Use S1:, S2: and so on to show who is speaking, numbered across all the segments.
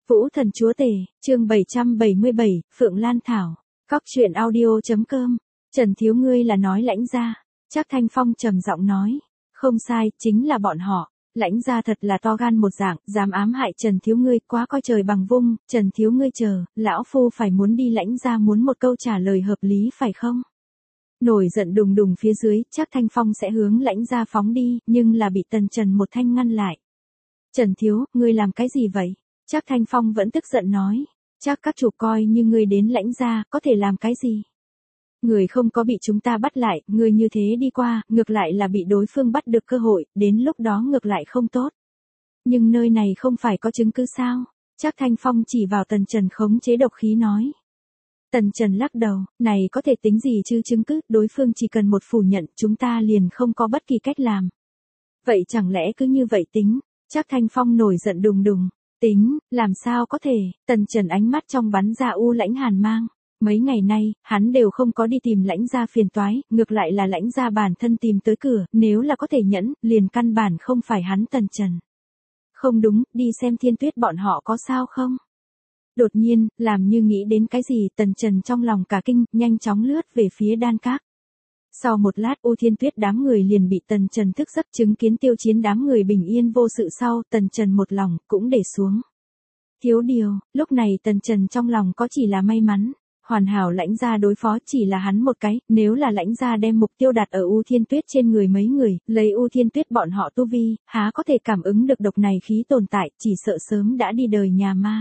S1: Vũ Thần Chúa Tể, chương 777, Phượng Lan Thảo. Cóc truyện audio.com. Trần Thiếu ngươi là nói Lãnh gia. Trác Thanh Phong trầm giọng nói. Không sai, chính là bọn họ. Lãnh gia thật là to gan một dạng, dám ám hại Trần Thiếu ngươi, quá coi trời bằng vung. Trần Thiếu ngươi chờ, lão phu phải muốn đi Lãnh gia muốn một câu trả lời hợp lý phải không? Nổi giận đùng đùng phía dưới, Trác Thanh Phong sẽ hướng Lãnh gia phóng đi, nhưng là bị Tần Trần một thanh ngăn lại. Trần Thiếu, ngươi làm cái gì vậy? Trác Thanh Phong vẫn tức giận nói. Trác các chủ coi như ngươi đến Lãnh gia, có thể làm cái gì? Người không có bị chúng ta bắt lại, người như thế đi qua, ngược lại là bị đối phương bắt được cơ hội, đến lúc đó ngược lại không tốt. Nhưng nơi này không phải có chứng cứ sao? Trác Thanh Phong chỉ vào Tần Trần khống chế độc khí nói. Tần Trần lắc đầu, này có thể tính gì chứ chứng cứ, đối phương chỉ cần một phủ nhận, chúng ta liền không có bất kỳ cách làm. Vậy chẳng lẽ cứ như vậy tính? Trác Thanh Phong nổi giận đùng đùng. Tính, làm sao có thể? Tần Trần ánh mắt trong bắn ra u lãnh hàn mang. Mấy ngày nay, hắn đều không có đi tìm Lãnh gia phiền toái, ngược lại là Lãnh gia bản thân tìm tới cửa, nếu là có thể nhẫn, liền căn bản không phải hắn Tần Trần. Không đúng, đi xem Thiên Tuyết bọn họ có sao không? Đột nhiên, làm như nghĩ đến cái gì, Tần Trần trong lòng cả kinh, nhanh chóng lướt về phía Đan Các. Sau một lát U Thiên Tuyết đám người liền bị Tần Trần thức giấc, chứng kiến Tiêu Chiến đám người bình yên vô sự sau, Tần Trần một lòng, cũng để xuống. Thiếu điều, lúc này Tần Trần trong lòng có chỉ là may mắn, hoàn hảo Lãnh gia đối phó chỉ là hắn một cái, nếu là Lãnh gia đem mục tiêu đặt ở U Thiên Tuyết trên người mấy người, lấy U Thiên Tuyết bọn họ tu vi, há có thể cảm ứng được độc này khí tồn tại, chỉ sợ sớm đã đi đời nhà ma.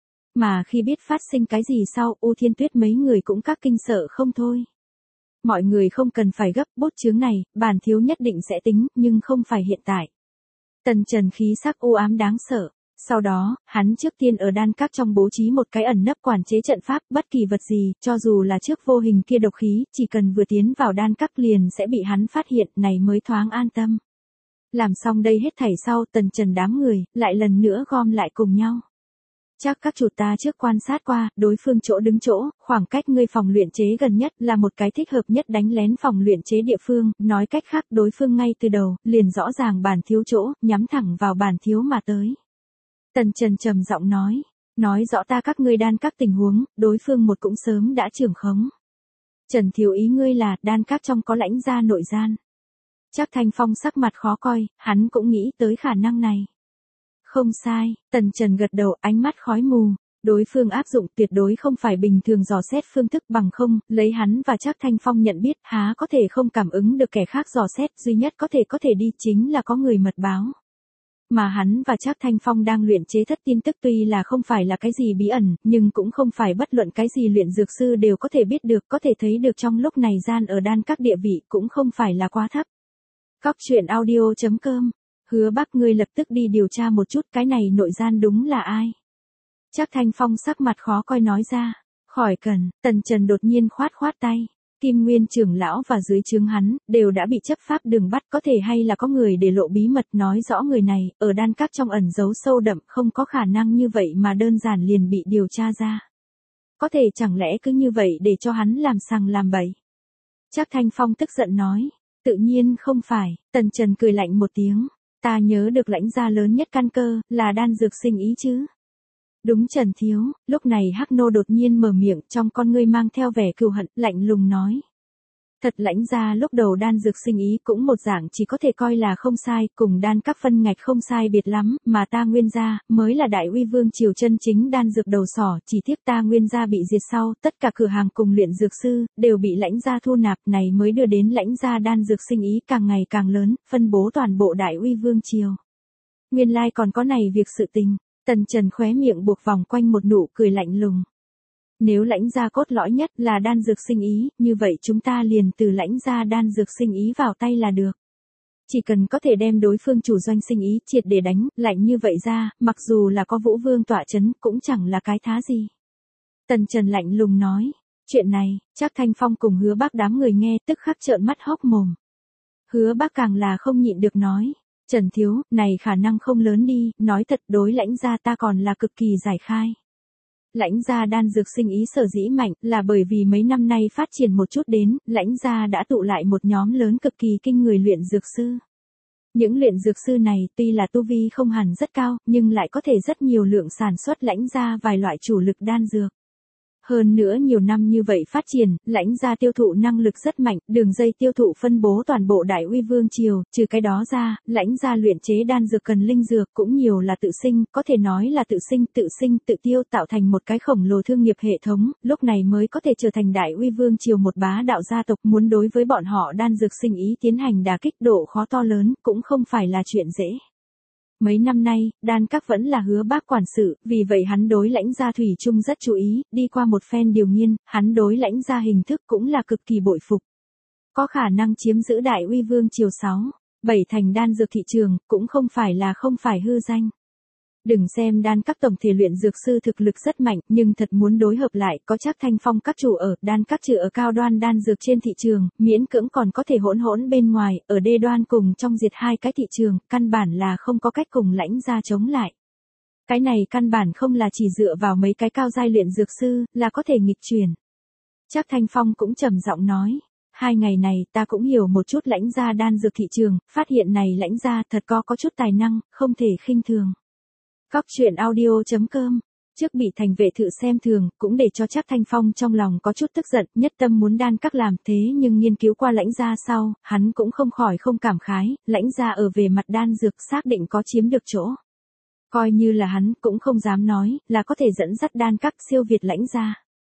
S1: Mà khi biết phát sinh cái gì sau, U Thiên Tuyết mấy người cũng các kinh sợ không thôi. Mọi người không cần phải gấp, bút chướng này, bản thiếu nhất định sẽ tính, nhưng không phải hiện tại. Tần Trần khí sắc u ám đáng sợ. Sau đó, hắn trước tiên ở Đan Các trong bố trí một cái ẩn nấp quản chế trận pháp, bất kỳ vật gì, cho dù là trước vô hình kia độc khí, chỉ cần vừa tiến vào Đan Các liền sẽ bị hắn phát hiện, này mới thoáng an tâm. Làm xong đây hết thảy sau, Tần Trần đám người, lại lần nữa gom lại cùng nhau. Chắc các chủ ta trước quan sát qua, đối phương chỗ đứng chỗ, khoảng cách ngươi phòng luyện chế gần nhất là một cái thích hợp nhất đánh lén phòng luyện chế địa phương, nói cách khác đối phương ngay từ đầu, liền rõ ràng bản thiếu chỗ, nhắm thẳng vào bản thiếu mà tới. Tần Trần trầm giọng nói rõ ta các ngươi Đan Các tình huống, đối phương một cũng sớm đã trưởng khống. Trần thiếu ý ngươi là, Đan Các trong có Lãnh gia nội gian. Trác Thanh Phong sắc mặt khó coi, hắn cũng nghĩ tới khả năng này. Không sai, Tần Trần gật đầu, ánh mắt khói mù. Đối phương áp dụng tuyệt đối không phải bình thường dò xét phương thức, bằng không, lấy hắn và Trác Thanh Phong nhận biết, há có thể không cảm ứng được kẻ khác dò xét, duy nhất có thể đi chính là có người mật báo. Mà hắn và Trác Thanh Phong đang luyện chế thất tin tức tuy là không phải là cái gì bí ẩn, nhưng cũng không phải bất luận cái gì luyện dược sư đều có thể biết được, có thể thấy được trong lúc này gian ở Đan Các địa vị cũng không phải là quá thấp. Cóc truyện audio.com. Hứa Bắc ngươi lập tức đi điều tra một chút, cái này nội gian đúng là ai? Trác Thanh Phong sắc mặt khó coi nói ra. Khỏi cần, Tần Trần đột nhiên khoát tay. Kim Nguyên trưởng lão và dưới trướng hắn, đều đã bị chấp pháp đường bắt, có thể hay là có người để lộ bí mật, nói rõ người này, ở Đan Các trong ẩn giấu sâu đậm, không có khả năng như vậy mà đơn giản liền bị điều tra ra. Có thể chẳng lẽ cứ như vậy để cho hắn làm sằng làm bậy? Trác Thanh Phong tức giận nói. Tự nhiên không phải, Tần Trần cười lạnh một tiếng. Ta nhớ được Lãnh gia lớn nhất căn cơ, là đan dược sinh ý chứ. Đúng Trần thiếu, lúc này Hắc Nô đột nhiên mở miệng, trong con ngươi mang theo vẻ cừu hận, lạnh lùng nói. Thật Lãnh gia lúc đầu đan dược sinh ý cũng một dạng chỉ có thể coi là không sai, cùng Đan Các phân ngạch không sai biệt lắm, mà ta Nguyên gia, mới là đại uy vương triều chân chính đan dược đầu sỏ, chỉ tiếc ta Nguyên gia bị diệt sau, tất cả cửa hàng cùng luyện dược sư, đều bị Lãnh gia thu nạp, này mới đưa đến Lãnh gia đan dược sinh ý càng ngày càng lớn, phân bố toàn bộ đại uy vương triều. Nguyên lai còn có này việc sự tình. Tần Trần khóe miệng buộc vòng quanh một nụ cười lạnh lùng. Nếu Lãnh gia cốt lõi nhất là đan dược sinh ý, như vậy chúng ta liền từ Lãnh gia đan dược sinh ý vào tay là được. Chỉ cần có thể đem đối phương chủ doanh sinh ý triệt để đánh, lạnh như vậy ra, mặc dù là có Vũ Vương tọa chấn, cũng chẳng là cái thá gì. Tần Trần lạnh lùng nói. Chuyện này, Trác Thanh Phong cùng Hứa Bắc đám người nghe tức khắc trợn mắt hốc mồm. Hứa Bắc càng là không nhịn được nói. Trần thiếu, này khả năng không lớn đi, nói thật đối Lãnh gia ta còn là cực kỳ giải khai. Lãnh gia đan dược sinh ý sở dĩ mạnh là bởi vì mấy năm nay phát triển một chút đến, Lãnh gia đã tụ lại một nhóm lớn cực kỳ kinh người luyện dược sư. Những luyện dược sư này tuy là tu vi không hẳn rất cao, nhưng lại có thể rất nhiều lượng sản xuất lãnh ra vài loại chủ lực đan dược. Hơn nữa nhiều năm như vậy phát triển, lãnh gia tiêu thụ năng lực rất mạnh, đường dây tiêu thụ phân bố toàn bộ Đại Uy Vương Triều, trừ cái đó ra, lãnh gia luyện chế đan dược cần linh dược cũng nhiều là tự sinh, có thể nói là tự sinh, tự tiêu tạo thành một cái khổng lồ thương nghiệp hệ thống, lúc này mới có thể trở thành Đại Uy Vương Triều một bá đạo gia tộc muốn đối với bọn họ đan dược sinh ý tiến hành đả kích độ khó to lớn, cũng không phải là chuyện dễ. Mấy năm nay, đan các vẫn là Hứa Bác quản sự, vì vậy hắn đối lãnh gia thủy chung rất chú ý, đi qua một phen điều nghiên, hắn đối lãnh gia hình thức cũng là cực kỳ bội phục. Có khả năng chiếm giữ Đại Uy Vương Triều 6, 7 thành đan dược thị trường, cũng không phải hư danh. Đừng xem đan các tổng thể luyện dược sư thực lực rất mạnh, nhưng thật muốn đối hợp lại có Trác Thanh Phong các chủ ở, đan các trừ ở cao đoan đan dược trên thị trường, miễn cưỡng còn có thể hỗn bên ngoài, ở đê đoan cùng trong diệt hai cái thị trường, căn bản là không có cách cùng lãnh gia chống lại. Cái này căn bản không là chỉ dựa vào mấy cái cao giai luyện dược sư, là có thể nghịch chuyển. Trác Thanh Phong cũng trầm giọng nói. 2 ngày này ta cũng hiểu một chút lãnh gia đan dược thị trường, phát hiện này lãnh gia thật có chút tài năng, không thể khinh thường. Cóc truyện audio.com. Trước bị thành vệ thự xem thường, cũng để cho Trác Thanh Phong trong lòng có chút tức giận, nhất tâm muốn đan các làm thế nhưng nghiên cứu qua lãnh gia sau, hắn cũng không khỏi không cảm khái, lãnh gia ở về mặt đan dược xác định có chiếm được chỗ. Coi như là hắn cũng không dám nói, là có thể dẫn dắt đan các siêu việt lãnh gia.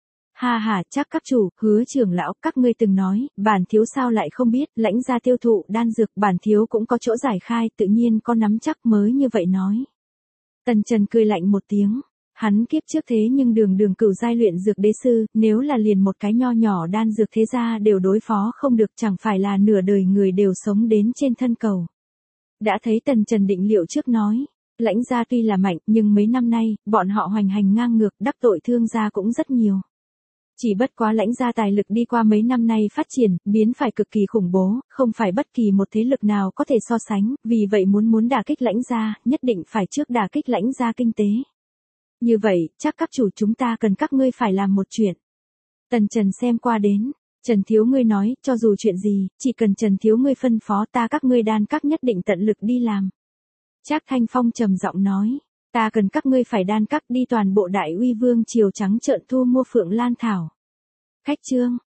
S1: Ha, Trác các chủ, Hứa trưởng lão, các ngươi từng nói, bản thiếu sao lại không biết, lãnh gia tiêu thụ đan dược, bản thiếu cũng có chỗ giải khai, tự nhiên có nắm chắc mới như vậy nói. Tần Trần cười lạnh một tiếng, hắn kiếp trước thế nhưng đường cửu giai luyện dược đế sư, nếu là liền một cái nho nhỏ đan dược thế gia đều đối phó không được, chẳng phải là nửa đời người đều sống đến trên thân cầu. Đã thấy Tần Trần định liệu trước nói, lãnh gia tuy là mạnh, nhưng mấy năm nay, bọn họ hoành hành ngang ngược, đắc tội thương gia cũng rất nhiều. Chỉ bất quá lãnh gia tài lực đi qua mấy năm nay phát triển, biến phải cực kỳ khủng bố, không phải bất kỳ một thế lực nào có thể so sánh, vì vậy muốn đả kích lãnh gia, nhất định phải trước đả kích lãnh gia kinh tế. Như vậy, chắc các chủ chúng ta cần các ngươi phải làm một chuyện. Tần Trần xem qua đến, Trần thiếu ngươi nói, cho dù chuyện gì, chỉ cần Trần thiếu ngươi phân phó ta các ngươi đan các nhất định tận lực đi làm. Trác Thanh Phong trầm giọng nói. Ta cần các ngươi phải đan các đi toàn bộ Đại Uy Vương Triều trắng trợn thu mua Phượng Lan Thảo. Khách chương.